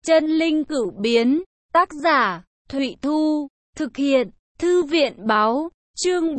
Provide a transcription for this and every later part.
Chân linh cửu biến, tác giả, Thụy Thu, thực hiện, Thư viện báo, chương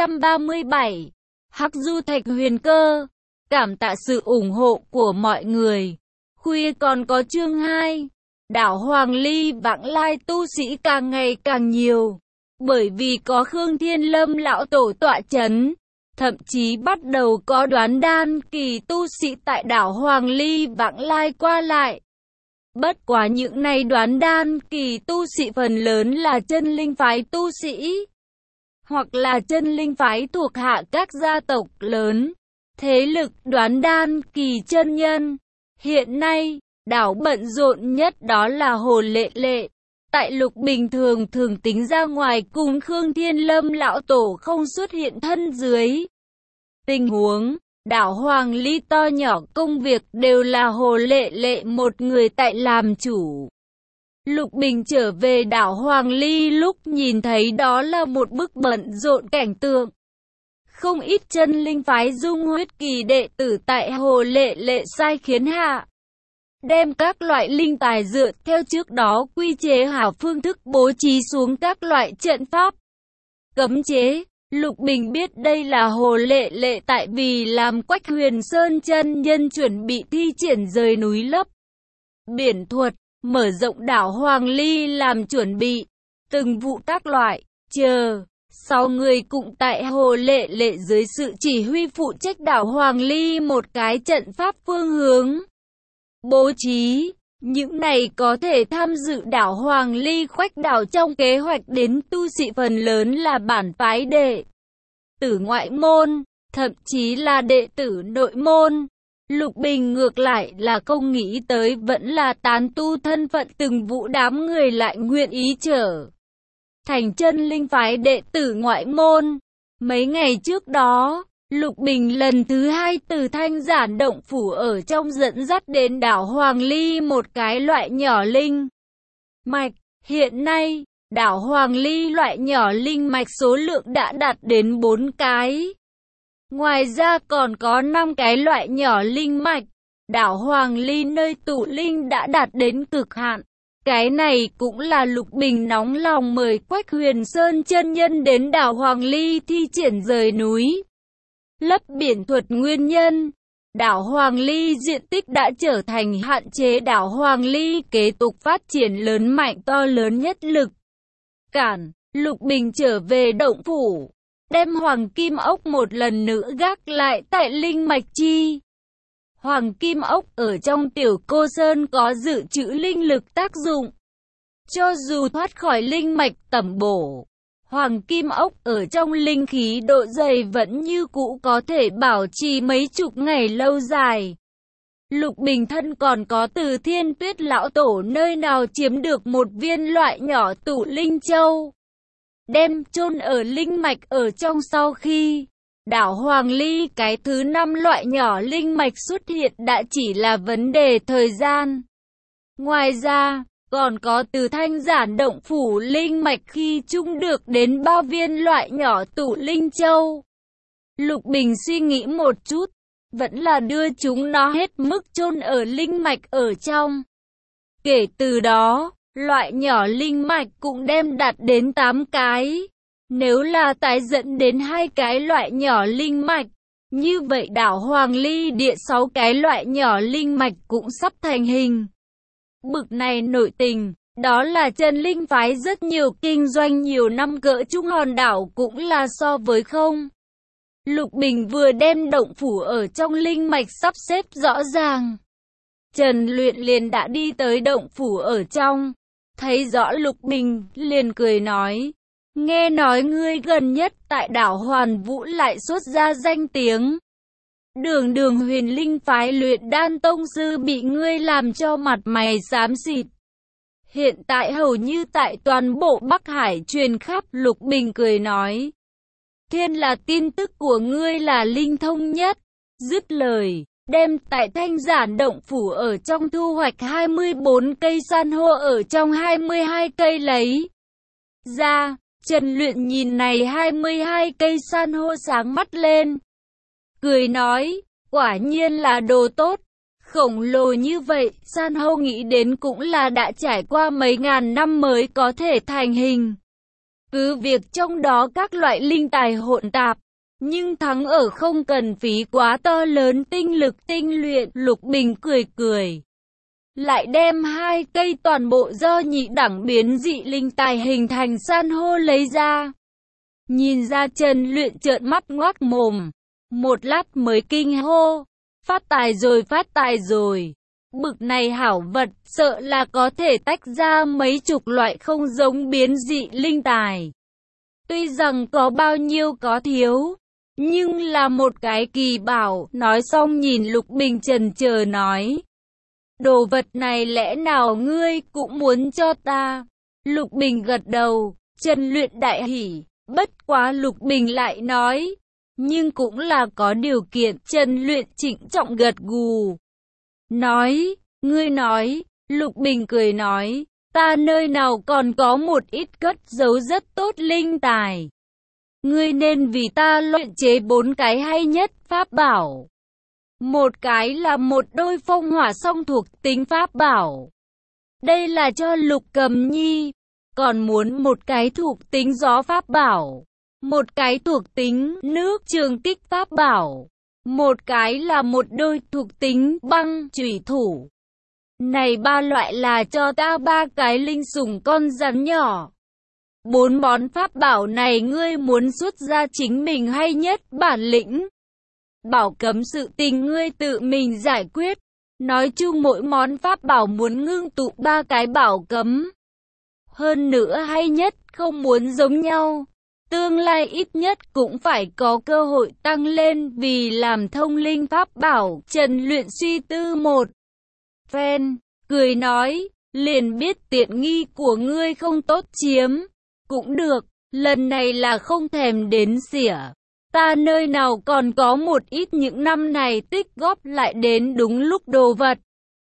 437, Hắc Du Thạch Huyền Cơ. Cảm tạ sự ủng hộ của mọi người. Khuya còn có chương 2, đảo Hoàng Ly vãng lai tu sĩ càng ngày càng nhiều. Bởi vì có Khương Thiên Lâm lão tổ tọa chấn, thậm chí bắt đầu có đoán đan kỳ tu sĩ tại đảo Hoàng Ly vãng lai qua lại. Bất quá những này đoán đan kỳ tu sĩ phần lớn là chân linh phái tu sĩ, hoặc là chân linh phái thuộc hạ các gia tộc lớn, thế lực đoán đan kỳ chân nhân. Hiện nay, đảo bận rộn nhất đó là Hồ Lệ Lệ. Tại Lục Bình thường tính ra ngoài cùng Khương Thiên Lâm lão tổ không xuất hiện thân dưới tình huống, đảo Hoàng Ly to nhỏ công việc đều là Hồ Lệ Lệ một người tại làm chủ. Lục Bình trở về đảo Hoàng Ly lúc nhìn thấy đó là một bức bận rộn cảnh tượng. Không ít chân linh phái dung huyết kỳ đệ tử tại Hồ Lệ Lệ sai khiến hạ, đem các loại linh tài dựa theo trước đó quy chế hảo phương thức bố trí xuống các loại trận pháp, cấm chế. Lục Bình biết đây là Hồ Lệ Lệ tại vì làm Quách Huyền Sơn chân nhân chuẩn bị thi triển rời núi lấp biển thuật, mở rộng đảo Hoàng Ly làm chuẩn bị, từng vụ các loại, sau người cũng tại Hồ Lệ Lệ dưới sự chỉ huy phụ trách đảo Hoàng Ly một cái trận pháp phương hướng bố trí. Những này có thể tham dự đảo Hoàng Ly khoách đảo trong kế hoạch đến tu sĩ phần lớn là bản phái đệ tử ngoại môn, thậm chí là đệ tử nội môn. Lục Bình ngược lại là không nghĩ tới vẫn là tán tu thân phận từng vụ đám người lại nguyện ý trở thành chân linh phái đệ tử ngoại môn. Mấy ngày trước đó, Lục Bình lần thứ 2 từ Thanh Giản động phủ ở trong dẫn dắt đến đảo Hoàng Ly một cái loại nhỏ linh mạch. Hiện nay, đảo Hoàng Ly loại nhỏ linh mạch số lượng đã đạt đến 4 cái. Ngoài ra còn có 5 cái loại nhỏ linh mạch. Đảo Hoàng Ly nơi tụ linh đã đạt đến cực hạn. Cái này cũng là Lục Bình nóng lòng mời Quách Huyền Sơn chân nhân đến đảo Hoàng Ly thi triển rời núi lấp biển thuật nguyên nhân. Đảo Hoàng Ly diện tích đã trở thành hạn chế đảo Hoàng Ly kế tục phát triển lớn mạnh to lớn nhất lực cản. Lục Bình trở về động phủ, đem Hoàng Kim Ốc một lần nữa gác lại tại linh mạch chi. Hoàng Kim Ốc ở trong Tiểu Cô Sơn có dự trữ linh lực tác dụng, cho dù thoát khỏi linh mạch tẩm bổ, Hoàng Kim Ốc ở trong linh khí độ dày vẫn như cũ có thể bảo trì mấy chục ngày lâu dài. Lục Bình thân còn có từ Thiên Tuyết lão tổ nơi nào chiếm được một viên loại nhỏ tụ linh châu, đem chôn ở linh mạch ở trong. Sau khi đảo Hoàng Ly cái thứ 5 loại nhỏ linh mạch xuất hiện đã chỉ là vấn đề thời gian. Ngoài ra, còn có từ Thanh Giản động phủ linh mạch khi chung được đến 3 viên loại nhỏ tụ linh châu. Lục Bình suy nghĩ một chút, vẫn là đưa chúng nó hết mức chôn ở linh mạch ở trong. Kể từ đó, loại nhỏ linh mạch cũng đem đạt đến 8 cái. Nếu là tái dẫn đến 2 cái loại nhỏ linh mạch, như vậy đảo Hoàng Ly địa 6 cái loại nhỏ linh mạch cũng sắp thành hình. Bực này nội tình, đó là chân linh phái rất nhiều kinh doanh nhiều năm cỡ trung hòn đảo cũng là so với không. Lục Bình vừa đem động phủ ở trong linh mạch sắp xếp rõ ràng, Trần Luyện liền đã đi tới động phủ ở trong, thấy rõ Lục Bình liền cười nói: nghe nói ngươi gần nhất tại đảo Hoàn Vũ lại xuất ra danh tiếng. Đường huyền linh phái luyện đan tông sư bị ngươi làm cho mặt mày xám xịt. Hiện tại hầu như tại toàn bộ Bắc Hải truyền khắp. Lục Bình cười nói: thiên là tin tức của ngươi là linh thông nhất. Dứt lời, đem tại Thanh Giản động phủ ở trong thu hoạch 24 cây san hô ở trong 22 cây lấy ra. Trần Luyện nhìn này 22 cây san hô sáng mắt lên, cười nói: quả nhiên là đồ tốt. khổng lồ như vậy, san hô nghĩ đến cũng là đã trải qua mấy ngàn năm mới có thể thành hình. Cứ việc trong đó các loại linh tài hỗn tạp, nhưng thắng ở không cần phí quá to lớn tinh lực tinh luyện. Lục Bình cười cười, lại đem 2 cây toàn bộ do nhị đẳng biến dị linh tài hình thành san hô lấy ra. Nhìn ra Trần Luyện trợn mắt ngoác mồm, một lát mới kinh hô, phát tài rồi. Bực này hảo vật, sợ là có thể tách ra mấy chục loại không giống biến dị linh tài. Tuy rằng có bao nhiêu có thiếu, nhưng là một cái kỳ bảo. Nói xong nhìn Lục Bình chần chờ nói, đồ vật này lẽ nào ngươi cũng muốn cho ta? Lục Bình gật đầu, Trần Luyện đại hỉ, bất quá Lục Bình lại nói, nhưng cũng là có điều kiện. Trần Luyện trịnh trọng gật gù, nói, ngươi nói. Lục Bình cười nói, ta nơi nào còn có một ít cất giấu rất tốt linh tài. Ngươi nên vì ta luyện chế 4 cái hay nhất pháp bảo. Một cái là một đôi phong hỏa song thuộc tính pháp bảo. Đây là cho Lục Cầm Nhi. Còn muốn một cái thuộc tính gió pháp bảo. Một cái thuộc tính nước trường kích pháp bảo. Một cái là một đôi thuộc tính băng chủy thủ. Này 3 loại là cho ta 3 cái linh sủng con rắn nhỏ. 4 món pháp bảo này ngươi muốn xuất ra chính mình hay nhất bản lĩnh. Bảo cấm sự tình ngươi tự mình giải quyết. Nói chung mỗi món pháp bảo muốn ngưng tụ 3 cái bảo cấm. Hơn nữa hay nhất không muốn giống nhau. Tương lai ít nhất cũng phải có cơ hội tăng lên vì làm thông linh pháp bảo. Trần Luyện suy tư một phen, cười nói, liền biết tiện nghi của ngươi không tốt chiếm. Cũng được, lần này là không thèm đến xỉa. Ta nơi nào còn có một ít những năm này tích góp lại đến đúng lúc đồ vật.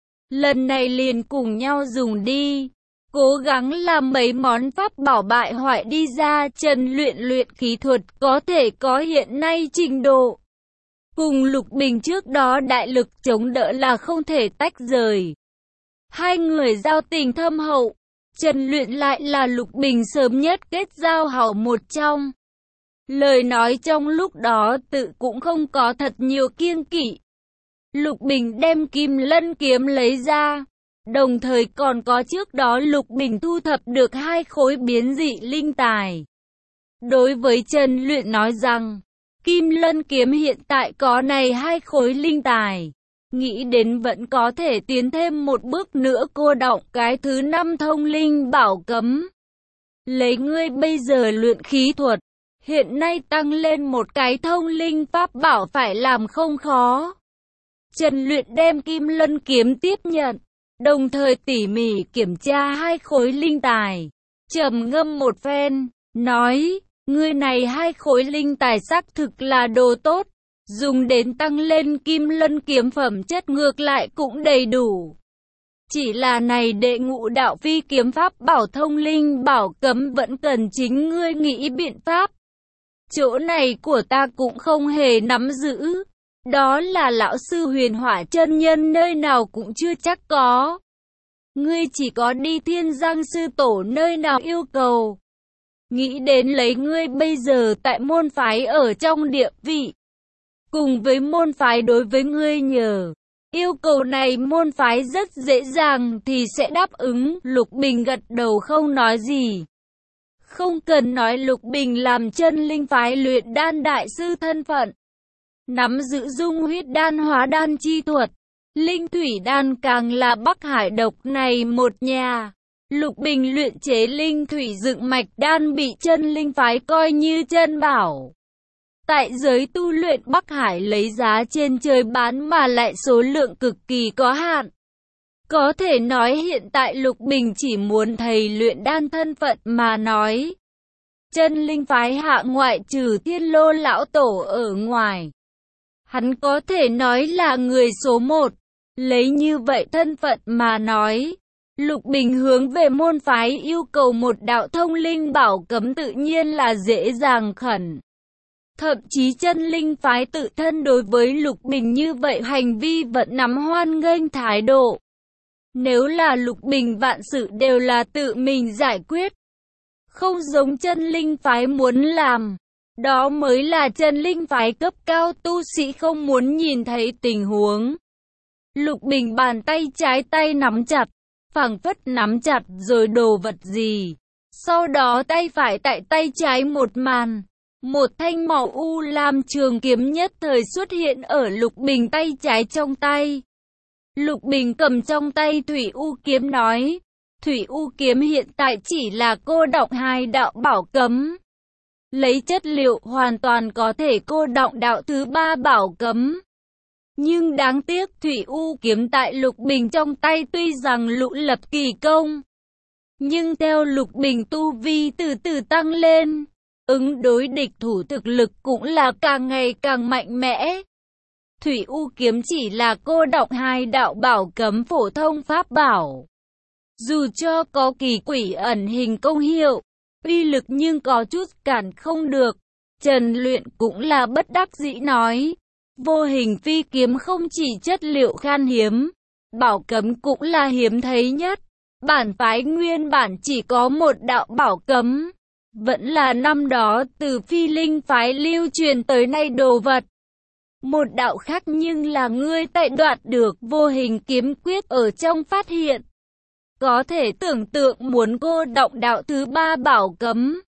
Lần này liền cùng nhau dùng đi. Cố gắng làm mấy món pháp bảo bại hoại đi ra. Trần Luyện luyện khí thuật có thể có hiện nay trình độ. Cùng Lục Bình trước đó đại lực chống đỡ là không thể tách rời. Hai người giao tình thâm hậu. Trần Luyện lại là Lục Bình sớm nhất kết giao hảo một trong. Lời nói trong lúc đó tự cũng không có thật nhiều kiêng kỵ. Lục Bình đem Kim Lân kiếm lấy ra. Đồng thời còn có trước đó Lục Bình thu thập được 2 khối biến dị linh tài. Đối với Trần Luyện nói rằng, Kim Lân kiếm hiện tại có này 2 khối linh tài. Nghĩ đến vẫn có thể tiến thêm một bước nữa cô đọng cái thứ 5 thông linh bảo cấm. Lấy ngươi bây giờ luyện khí thuật, hiện nay tăng lên một cái thông linh pháp bảo phải làm không khó. Trần Luyện đem Kim Lân kiếm tiếp nhận, đồng thời tỉ mỉ kiểm tra 2 khối linh tài. Trầm ngâm một phen, nói, ngươi này 2 khối linh tài xác thực là đồ tốt. Dùng đến tăng lên Kim Lân kiếm phẩm chất ngược lại cũng đầy đủ. Chỉ là này đệ ngũ đạo phi kiếm pháp bảo thông linh bảo cấm vẫn cần chính ngươi nghĩ biện pháp. Chỗ này của ta cũng không hề nắm giữ. Đó là lão sư Huyền Hỏa chân nhân nơi nào cũng chưa chắc có. Ngươi chỉ có đi Thiên Giang sư tổ nơi nào yêu cầu. Nghĩ đến lấy ngươi bây giờ tại môn phái ở trong địa vị. Cùng với môn phái đối với ngươi nhờ. Yêu cầu này môn phái rất dễ dàng thì sẽ đáp ứng. Lục Bình gật đầu không nói gì. Không cần nói Lục Bình làm chân linh phái luyện đan đại sư thân phận. Nắm giữ dung huyết đan hóa đan chi thuật. Linh thủy đan càng là Bắc Hải độc này một nhà. Lục Bình luyện chế linh thủy dựng mạch đan bị chân linh phái coi như chân bảo. Tại giới tu luyện Bắc Hải lấy giá trên trời bán mà lại số lượng cực kỳ có hạn. Có thể nói hiện tại Lục Bình chỉ muốn thầy luyện đan thân phận mà nói. Chân linh phái hạ ngoại trừ Thiên Lô lão tổ ở ngoài. Hắn có thể nói là người số 1. Lấy như vậy thân phận mà nói. Lục Bình hướng về môn phái yêu cầu một đạo thông linh bảo cấm tự nhiên là dễ dàng khẩn. Thậm chí chân linh phái tự thân đối với Lục Bình như vậy hành vi vẫn nắm hoan nghênh thái độ. Nếu là Lục Bình vạn sự đều là tự mình giải quyết. Không giống chân linh phái muốn làm. Đó mới là chân linh phái cấp cao tu sĩ không muốn nhìn thấy tình huống. Lục Bình bàn tay trái tay nắm chặt, phảng phất nắm chặt rồi đồ vật gì. Sau đó tay phải tại tay trái một màn. Một thanh màu u lam trường kiếm nhất thời xuất hiện ở Lục Bình tay trái trong tay. Lục Bình cầm trong tay Thủy U kiếm nói. Thủy U kiếm hiện tại chỉ là cô đọng hai đạo bảo cấm. Lấy chất liệu hoàn toàn có thể cô đọng đạo thứ ba bảo cấm. Nhưng đáng tiếc Thủy U kiếm tại Lục Bình trong tay tuy rằng lũ lập kỳ công. Nhưng theo Lục Bình tu vi từ từ tăng lên, ứng đối địch thủ thực lực cũng là càng ngày càng mạnh mẽ. Thủy U kiếm chỉ là cô đọng hai đạo bảo cấm phổ thông pháp bảo. Dù cho có kỳ quỷ ẩn hình công hiệu, uy lực nhưng có chút cản không được. Trần Luyện cũng là bất đắc dĩ nói. Vô hình phi kiếm không chỉ chất liệu khan hiếm, bảo cấm cũng là hiếm thấy nhất. Bản phái nguyên bản chỉ có một đạo bảo cấm. Vẫn là năm đó từ phi linh phái lưu truyền tới nay đồ vật. Một đạo khác nhưng là ngươi tại đoạt được vô hình kiếm quyết ở trong phát hiện. Có thể tưởng tượng muốn cô đọng đạo thứ ba bảo cấm.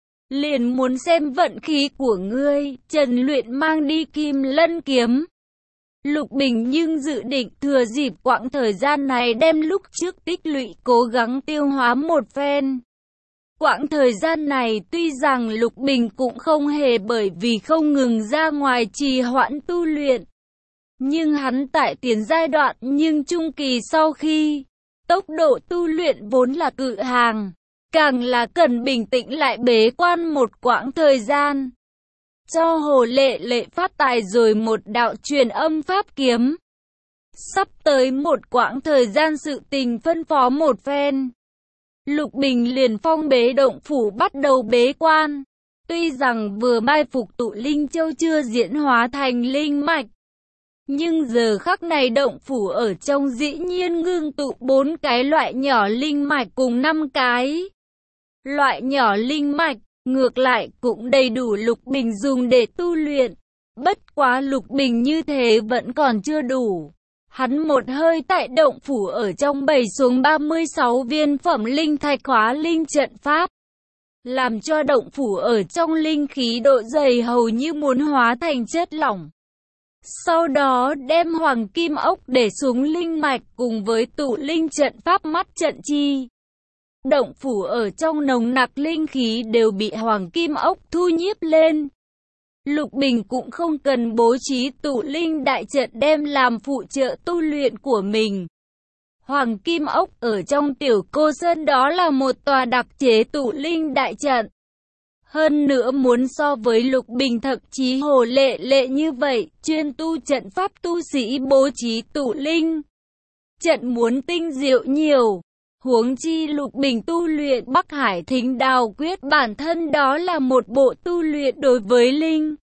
Liền muốn xem vận khí của ngươi. Trần Luyện mang đi Kim Lân kiếm. Lục Bình nhưng dự định thừa dịp quãng thời gian này đem lúc trước tích lũy cố gắng tiêu hóa một phen. Quãng thời gian này tuy rằng Lục Bình cũng không hề bởi vì không ngừng ra ngoài trì hoãn tu luyện. Nhưng hắn tại tiền giai đoạn nhưng trung kỳ sau khi tốc độ tu luyện vốn là cự hàng. Càng là cần bình tĩnh lại bế quan một quãng thời gian. Cho Hồ Lệ Lệ phát tài rồi một đạo truyền âm pháp kiếm. Sắp tới một quãng thời gian sự tình phân phó một phen. Lục Bình liền phong bế động phủ bắt đầu bế quan. Tuy rằng vừa mai phục tụ linh châu chưa diễn hóa thành linh mạch. Nhưng giờ khắc này động phủ ở trong dĩ nhiên ngưng tụ 4 cái loại nhỏ linh mạch cùng 5 cái loại nhỏ linh mạch, ngược lại cũng đầy đủ Lục Bình dùng để tu luyện. Bất quá Lục Bình như thế vẫn còn chưa đủ. Hắn một hơi tại động phủ ở trong bày xuống 36 viên phẩm linh thạch khóa linh trận pháp. Làm cho động phủ ở trong linh khí độ dày hầu như muốn hóa thành chất lỏng. Sau đó đem hoàng kim ốc để xuống linh mạch cùng với tụ linh trận pháp mắt trận chi. Động phủ ở trong nồng nặc linh khí đều bị hoàng kim ốc thu nhiếp lên. Lục Bình cũng không cần bố trí tụ linh đại trận đem làm phụ trợ tu luyện của mình. Hoàng kim ốc ở trong tiểu cô sơn đó là một tòa đặc chế tụ linh đại trận. Hơn nữa muốn so với Lục Bình thậm chí Hồ Lệ Lệ như vậy, chuyên tu trận pháp tu sĩ bố trí tụ linh trận muốn tinh diệu nhiều. Huống chi Lục Bình tu luyện Bắc Hải Thính Đào Quyết bản thân đó là một bộ tu luyện đối với linh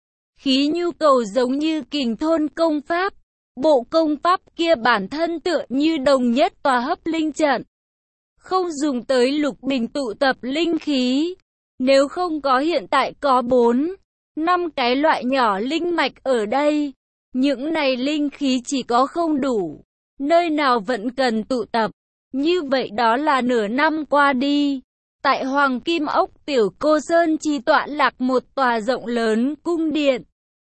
khí nhu cầu giống như Kình Thôn công pháp. Bộ công pháp kia bản thân tựa như đồng nhất tòa hấp linh trận. Không dùng tới Lục Bình tụ tập linh khí. Nếu không có hiện tại có 4, 5 cái loại nhỏ linh mạch ở đây. Những này linh khí chỉ có không đủ. Nơi nào vẫn cần tụ tập. Như vậy đó là nửa năm qua đi. Tại Hoàng Kim Ốc Tiểu Cô Sơn chi tọa lạc một tòa rộng lớn cung điện.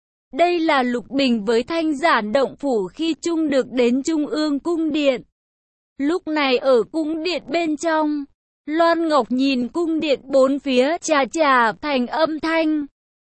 Đây là Lục Bình với thanh giản động phủ khi chung được đến Trung ương cung điện. Lúc này ở cung điện bên trong, Loan Ngọc nhìn cung điện bốn phía chà chà thành âm thanh.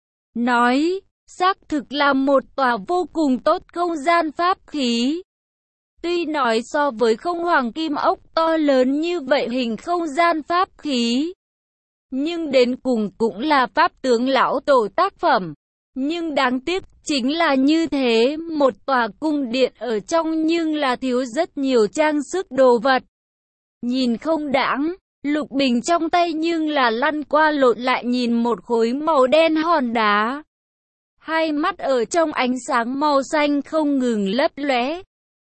Nói, xác thực là một tòa vô cùng tốt không gian pháp khí. Tuy nói so với không hoàng kim ốc to lớn như vậy hình không gian pháp khí, nhưng đến cùng cũng là pháp tướng lão tổ tác phẩm. Nhưng đáng tiếc chính là như thế, một tòa cung điện ở trong nhưng là thiếu rất nhiều trang sức đồ vật. Nhìn không đãng, Lục Bình trong tay nhưng là lăn qua lộn lại nhìn một khối màu đen hòn đá. hai mắt ở trong ánh sáng màu xanh không ngừng lấp lóe.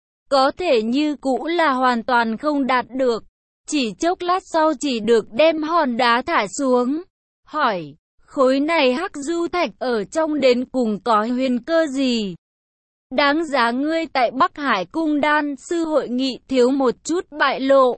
Có thể như cũ là hoàn toàn không đạt được. Chỉ chốc lát sau chỉ được đem hòn đá thả xuống. Hỏi, khối này hắc du thạch ở trong đến cùng có huyền cơ gì? Đáng giá ngươi tại Bắc Hải Cung Đan sư hội nghị thiếu một chút bại lộ.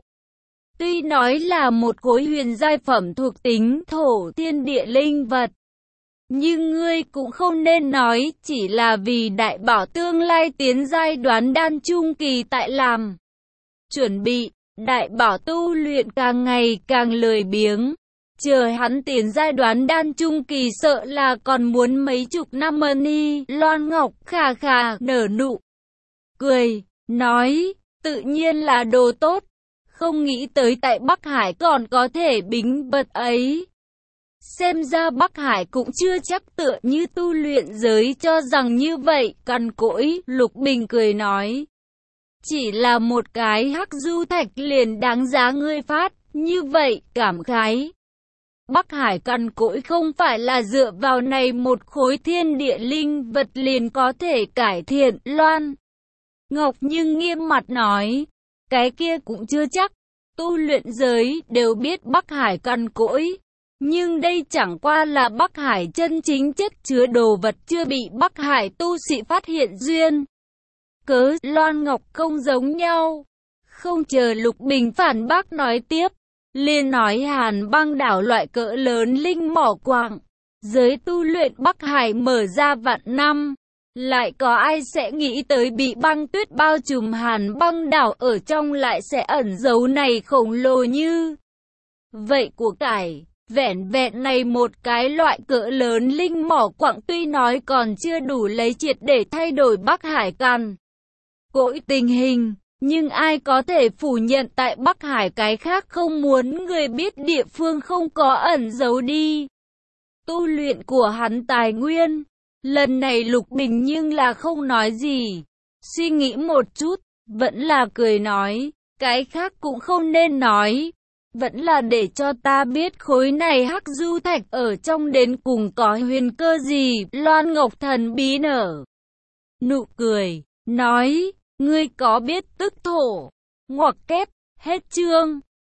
Tuy nói là một khối huyền giai phẩm thuộc tính thổ thiên địa linh vật, nhưng ngươi cũng không nên nói chỉ là vì đại bảo tương lai tiến giai đoán đan trung kỳ tại làm chuẩn bị. Đại bảo tu luyện càng ngày càng lười biếng. Chờ hắn tiến giai đoán đan trung kỳ sợ là còn muốn mấy chục năm đi. Loan Ngọc khà khà nở nụ cười, nói, tự nhiên là đồ tốt. Không nghĩ tới tại Bắc Hải còn có thể bính bật ấy. Xem ra Bắc Hải cũng chưa chắc tựa như tu luyện giới cho rằng như vậy. Cằn cỗi, Lục Bình cười nói. Chỉ là một cái hắc du thạch liền đáng giá ngươi phát, như vậy, cảm khái. Bắc Hải cằn cỗi không phải là dựa vào này một khối thiên địa linh vật liền có thể cải thiện. Loan Ngọc nhưng nghiêm mặt nói, cái kia cũng chưa chắc. Tu luyện giới đều biết Bắc Hải cằn cỗi, nhưng đây chẳng qua là Bắc Hải chân chính chất chứa đồ vật chưa bị Bắc Hải tu sĩ phát hiện duyên cớ. Loan Ngọc không giống nhau. Không chờ Lục Bình phản bác nói tiếp, liền nói Hàn Băng đảo loại cỡ lớn linh mỏ quặng, giới tu luyện Bắc Hải mở ra vạn năm, lại có ai sẽ nghĩ tới bị băng tuyết bao trùm Hàn Băng đảo ở trong lại sẽ ẩn giấu này khổng lồ như vậy của cải. Vẻn vẹn này một cái loại cỡ lớn linh mỏ quặng tuy nói còn chưa đủ lấy triệt để thay đổi Bắc Hải cằn cỗi tình hình, nhưng ai có thể phủ nhận tại Bắc Hải cái khác không muốn người biết địa phương không có ẩn giấu đi tu luyện của hắn tài nguyên. Lần này Lục Bình nhưng là không nói gì, suy nghĩ một chút, vẫn là cười nói, cái khác cũng không nên nói, vẫn là để cho ta biết khối này hắc du thạch ở trong đến cùng có huyền cơ gì. Loan Ngọc thần bí nở nụ cười, nói, ngươi có biết tức thổ, ngoặc kép, hết chương.